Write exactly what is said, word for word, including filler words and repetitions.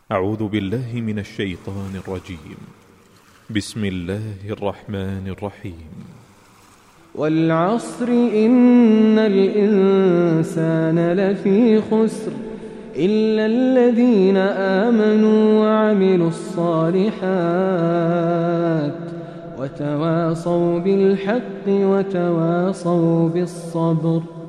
أعوذ بالله من الشيطان الرجيم. بسم الله الرحمن الرحيم. والعصر إن الإنسان لفي خسر إلا الذين آمنوا وعملوا الصالحات وتواصوا بالحق وتواصوا بالصبر.